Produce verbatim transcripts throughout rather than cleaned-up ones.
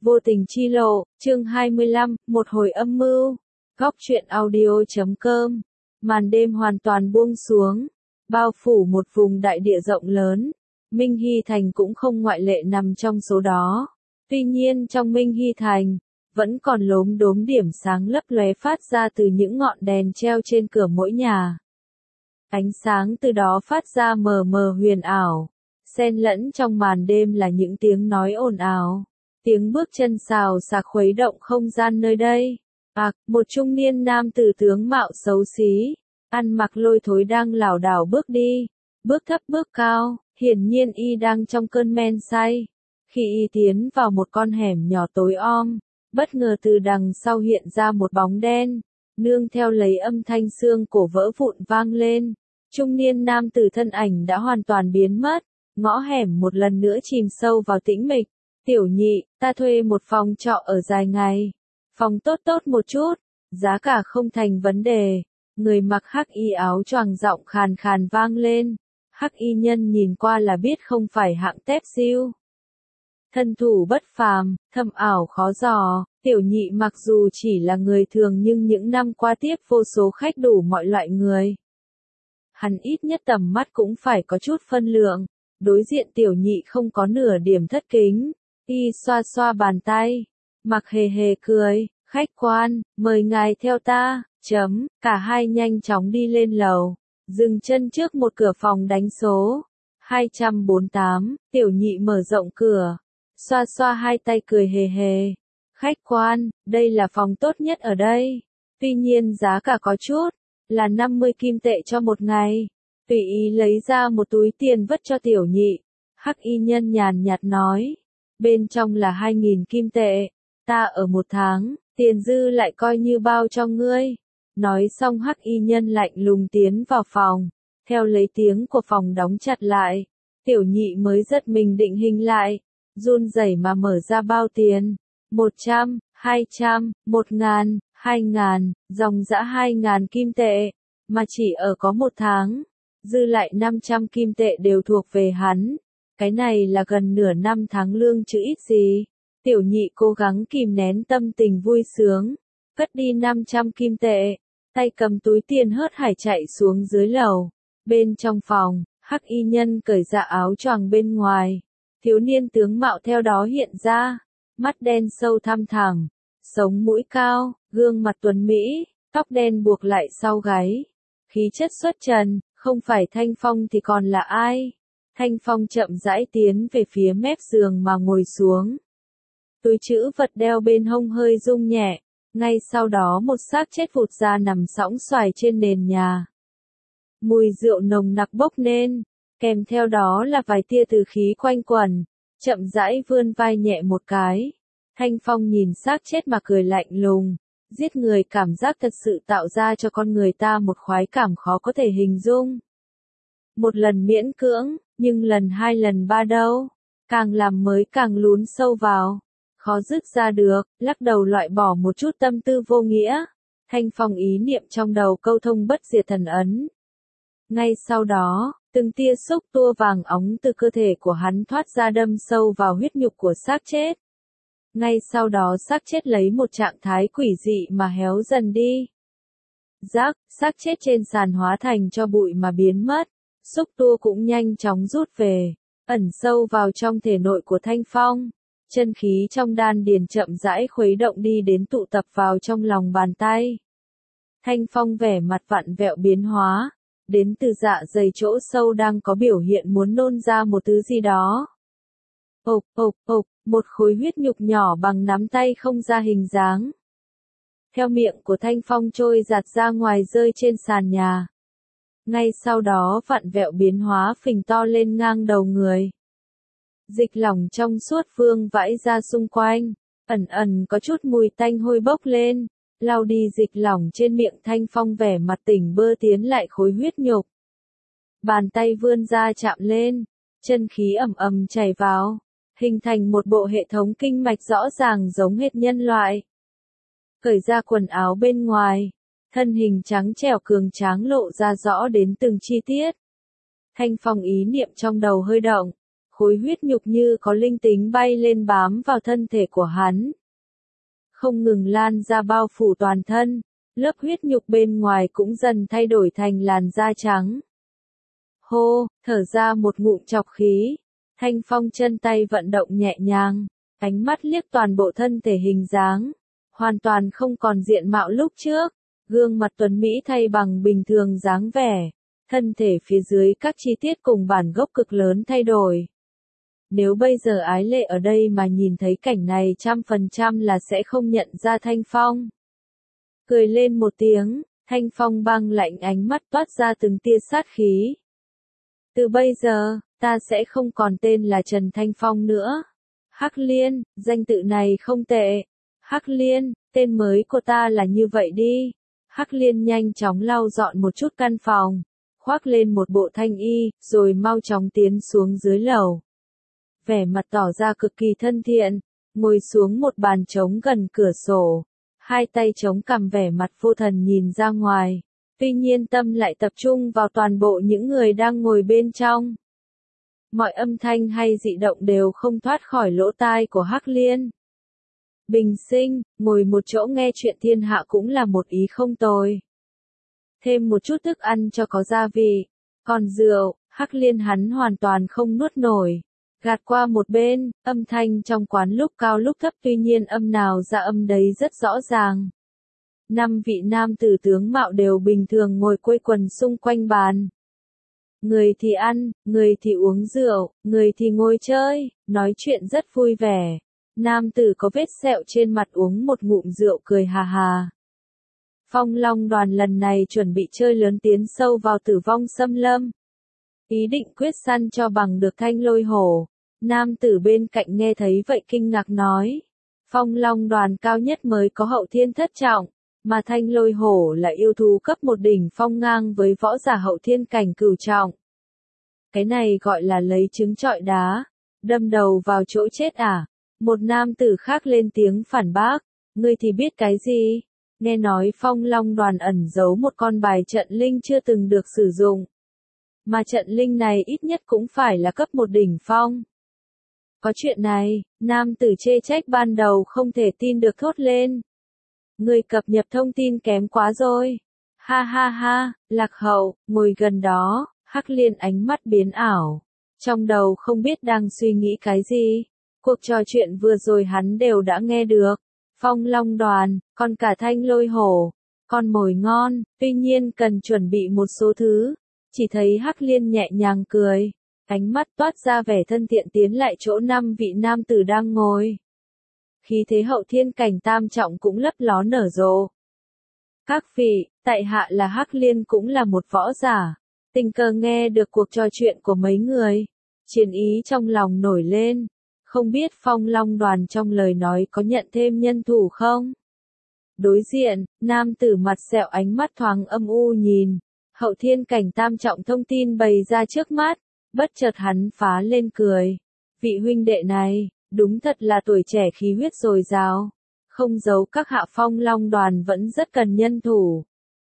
Vô tình chi lộ, chương hai mươi lăm, một hồi âm mưu. Góc truyện audio chấm com. Màn đêm hoàn toàn buông xuống, bao phủ một vùng đại địa rộng lớn. Minh Hy Thành cũng không ngoại lệ nằm trong số đó. Tuy nhiên trong Minh Hy Thành, vẫn còn lốm đốm điểm sáng lấp lóe phát ra từ những ngọn đèn treo trên cửa mỗi nhà. Ánh sáng từ đó phát ra mờ mờ huyền ảo, xen lẫn trong màn đêm là những tiếng nói ồn ào. Tiếng bước chân xào xạc khuấy động không gian nơi đây. À, một trung niên nam tử tướng mạo xấu xí, ăn mặc lôi thối đang lảo đảo bước đi, bước thấp bước cao, hiển nhiên y đang trong cơn men say. Khi y tiến vào một con hẻm nhỏ tối om, bất ngờ từ đằng sau hiện ra một bóng đen, nương theo lấy âm thanh xương cổ vỡ vụn vang lên. Trung niên nam tử thân ảnh đã hoàn toàn biến mất, ngõ hẻm một lần nữa chìm sâu vào tĩnh mịch. Tiểu nhị, ta thuê một phòng trọ ở dài ngày. Phòng tốt tốt một chút, giá cả không thành vấn đề. Người mặc hắc y áo choàng giọng khàn khàn vang lên. Hắc y nhân nhìn qua là biết không phải hạng tép siêu. Thân thủ bất phàm, thâm ảo khó dò. Tiểu nhị mặc dù chỉ là người thường nhưng những năm qua tiếp vô số khách đủ mọi loại người. Hắn ít nhất tầm mắt cũng phải có chút phân lượng. Đối diện tiểu nhị không có nửa điểm thất kính. Y xoa xoa bàn tay, mặc hề hề cười, khách quan, mời ngài theo ta, chấm, cả hai nhanh chóng đi lên lầu, dừng chân trước một cửa phòng đánh số, hai trăm bốn mươi tám, tiểu nhị mở rộng cửa, xoa xoa hai tay cười hề hề, khách quan, đây là phòng tốt nhất ở đây, tuy nhiên giá cả có chút, là năm mươi kim tệ cho một ngày, tùy ý lấy ra một túi tiền vất cho tiểu nhị, hắc y nhân nhàn nhạt nói. Bên trong là hai nghìn kim tệ, ta ở một tháng, tiền dư lại coi như bao cho ngươi. Nói xong hắc y nhân lạnh lùng tiến vào phòng, theo lấy tiếng của phòng đóng chặt lại, tiểu nhị mới giật mình định hình lại, run rẩy mà mở ra bao tiền, một trăm, hai trăm, một ngàn, hai ngàn, dòng dã hai ngàn kim tệ, mà chỉ ở có một tháng, dư lại năm trăm kim tệ đều thuộc về hắn. Cái này là gần nửa năm tháng lương chứ ít gì. Tiểu nhị cố gắng kìm nén tâm tình vui sướng, cất đi năm trăm kim tệ, tay cầm túi tiền hớt hải chạy xuống dưới lầu. Bên trong phòng, hắc y nhân cởi dạ áo choàng bên ngoài. Thiếu niên tướng mạo theo đó hiện ra, mắt đen sâu thăm thẳm, sống mũi cao, gương mặt tuấn mỹ, tóc đen buộc lại sau gáy. Khí chất xuất trần, không phải Thanh Phong thì còn là ai? Thanh Phong chậm rãi tiến về phía mép giường mà ngồi xuống. Túi trữ vật đeo bên hông hơi rung nhẹ, ngay sau đó một xác chết vụt ra nằm sõng soài trên nền nhà. Mùi rượu nồng nặc bốc lên, kèm theo đó là vài tia từ khí quanh quẩn, chậm rãi vươn vai nhẹ một cái. Thanh Phong nhìn xác chết mà cười lạnh lùng, giết người cảm giác thật sự tạo ra cho con người ta một khoái cảm khó có thể hình dung. Một lần miễn cưỡng, nhưng lần hai lần ba đâu, càng làm mới càng lún sâu vào, khó dứt ra được, lắc đầu loại bỏ một chút tâm tư vô nghĩa. Thanh Phong ý niệm trong đầu câu thông bất diệt thần ấn. Ngay sau đó, từng tia xúc tua vàng óng từ cơ thể của hắn thoát ra đâm sâu vào huyết nhục của xác chết. Ngay sau đó xác chết lấy một trạng thái quỷ dị mà héo dần đi. Rác, xác chết trên sàn hóa thành cho bụi mà biến mất. Xúc tua cũng nhanh chóng rút về, ẩn sâu vào trong thể nội của Thanh Phong. Chân khí trong đan điền chậm rãi khuấy động đi đến tụ tập vào trong lòng bàn tay. Thanh Phong vẻ mặt vặn vẹo biến hóa, đến từ dạ dày chỗ sâu đang có biểu hiện muốn nôn ra một thứ gì đó. Ộp, ộp, ộp, một khối huyết nhục nhỏ bằng nắm tay không ra hình dáng. Theo miệng của Thanh Phong trôi giạt ra ngoài rơi trên sàn nhà. Ngay sau đó vặn vẹo biến hóa phình to lên ngang đầu người. Dịch lỏng trong suốt vương vãi ra xung quanh, ẩn ẩn có chút mùi tanh hôi bốc lên, lau đi dịch lỏng trên miệng Thanh Phong vẻ mặt tỉnh bơ tiến lại khối huyết nhục. Bàn tay vươn ra chạm lên, chân khí ầm ầm chảy vào, hình thành một bộ hệ thống kinh mạch rõ ràng giống hệt nhân loại. Cởi ra quần áo bên ngoài. Thân hình trắng trẻo cường tráng lộ ra rõ đến từng chi tiết. Thanh Phong ý niệm trong đầu hơi động, khối huyết nhục như có linh tính bay lên bám vào thân thể của hắn. Không ngừng lan ra bao phủ toàn thân, lớp huyết nhục bên ngoài cũng dần thay đổi thành làn da trắng. Hô, thở ra một ngụm trọc khí, Thanh Phong chân tay vận động nhẹ nhàng, ánh mắt liếc toàn bộ thân thể hình dáng, hoàn toàn không còn diện mạo lúc trước, gương mặt tuấn mỹ thay bằng bình thường dáng vẻ, thân thể phía dưới các chi tiết cùng bản gốc cực lớn thay đổi. Nếu bây giờ Ái Lệ ở đây mà nhìn thấy cảnh này trăm phần trăm là sẽ không nhận ra Thanh Phong. Cười lên một tiếng, Thanh Phong băng lạnh ánh mắt toát ra từng tia sát khí. Từ bây giờ, ta sẽ không còn tên là Trần Thanh Phong nữa. Hắc Liên, danh tự này không tệ. Hắc Liên, tên mới của ta là như vậy đi. Hắc Liên nhanh chóng lau dọn một chút căn phòng, khoác lên một bộ thanh y, rồi mau chóng tiến xuống dưới lầu. Vẻ mặt tỏ ra cực kỳ thân thiện, ngồi xuống một bàn trống gần cửa sổ, hai tay chống cằm vẻ mặt vô thần nhìn ra ngoài, tuy nhiên tâm lại tập trung vào toàn bộ những người đang ngồi bên trong. Mọi âm thanh hay dị động đều không thoát khỏi lỗ tai của Hắc Liên. Bình sinh, ngồi một chỗ nghe chuyện thiên hạ cũng là một ý không tồi. Thêm một chút thức ăn cho có gia vị, còn rượu, Hắc Liên hắn hoàn toàn không nuốt nổi. Gạt qua một bên, âm thanh trong quán lúc cao lúc thấp tuy nhiên âm nào ra âm đấy rất rõ ràng. Năm vị nam tử tướng mạo đều bình thường ngồi quây quần xung quanh bàn. Người thì ăn, người thì uống rượu, người thì ngồi chơi, nói chuyện rất vui vẻ. Nam tử có vết sẹo trên mặt uống một ngụm rượu cười hà hà. Phong Long đoàn lần này chuẩn bị chơi lớn tiến sâu vào Tử Vong Xâm Lâm. Ý định quyết săn cho bằng được Thanh Lôi Hổ. Nam tử bên cạnh nghe thấy vậy kinh ngạc nói. Phong Long đoàn cao nhất mới có hậu thiên thất trọng, mà Thanh Lôi Hổ là yêu thú cấp một đỉnh phong ngang với võ giả hậu thiên cảnh cửu trọng. Cái này gọi là lấy trứng trọi đá, đâm đầu vào chỗ chết à? Một nam tử khác lên tiếng phản bác, ngươi thì biết cái gì? Nghe nói Phong Long đoàn ẩn giấu một con bài trận linh chưa từng được sử dụng. Mà trận linh này ít nhất cũng phải là cấp một đỉnh phong. Có chuyện này, nam tử chê trách ban đầu không thể tin được thốt lên. Người cập nhật thông tin kém quá rồi. Ha ha ha, Lạc Hậu, ngồi gần đó, Hắc Liên ánh mắt biến ảo. Trong đầu không biết đang suy nghĩ cái gì. Cuộc trò chuyện vừa rồi hắn đều đã nghe được. Phong Long đoàn, còn cả Thanh Lôi Hổ, con mồi ngon, tuy nhiên cần chuẩn bị một số thứ. Chỉ thấy Hắc Liên nhẹ nhàng cười, ánh mắt toát ra vẻ thân thiện tiến lại chỗ năm vị nam tử đang ngồi. Khí thế hậu thiên cảnh tam trọng cũng lấp ló nở rộ. Các vị, tại hạ là Hắc Liên cũng là một võ giả. Tình cờ nghe được cuộc trò chuyện của mấy người. Chiến ý trong lòng nổi lên. Không biết Phong Long đoàn trong lời nói có nhận thêm nhân thủ không? Đối diện, nam tử mặt sẹo ánh mắt thoáng âm u nhìn. Hậu thiên cảnh tam trọng thông tin bày ra trước mắt. Bất chợt hắn phá lên cười. Vị huynh đệ này, đúng thật là tuổi trẻ khí huyết dồi dào. Không giấu các hạ Phong Long đoàn vẫn rất cần nhân thủ.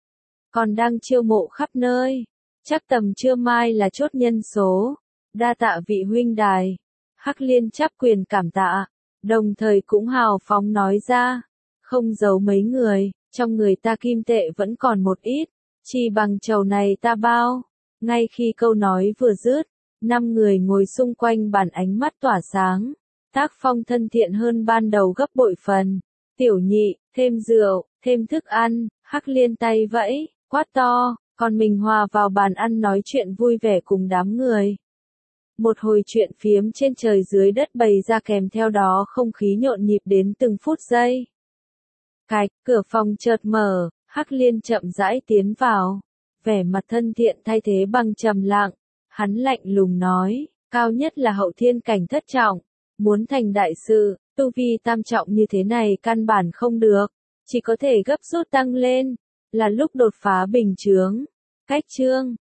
Còn đang chiêu mộ khắp nơi. Chắc tầm trưa mai là chốt nhân số. Đa tạ vị huynh đài. Hắc Liên chắp quyền cảm tạ. Đồng thời cũng hào phóng nói ra. Không giấu mấy người, trong người ta kim tệ vẫn còn một ít. Chỉ bằng chầu này ta bao. Ngay khi câu nói vừa dứt, năm người ngồi xung quanh bàn ánh mắt tỏa sáng. Tác phong thân thiện hơn ban đầu gấp bội phần. Tiểu nhị, thêm rượu, thêm thức ăn, Hắc Liên tay vẫy, quát to, còn mình hòa vào bàn ăn nói chuyện vui vẻ cùng đám người. Một hồi chuyện phiếm trên trời dưới đất bày ra kèm theo đó không khí nhộn nhịp đến từng phút giây. Cạch, cửa phòng chợt mở, Hắc Liên chậm rãi tiến vào. Vẻ mặt thân thiện thay thế bằng trầm lặng. Hắn lạnh lùng nói, cao nhất là hậu thiên cảnh thất trọng. Muốn thành đại sự, tu vi tam trọng như thế này căn bản không được. Chỉ có thể gấp rút tăng lên. Là lúc đột phá bình chướng. Cách chương.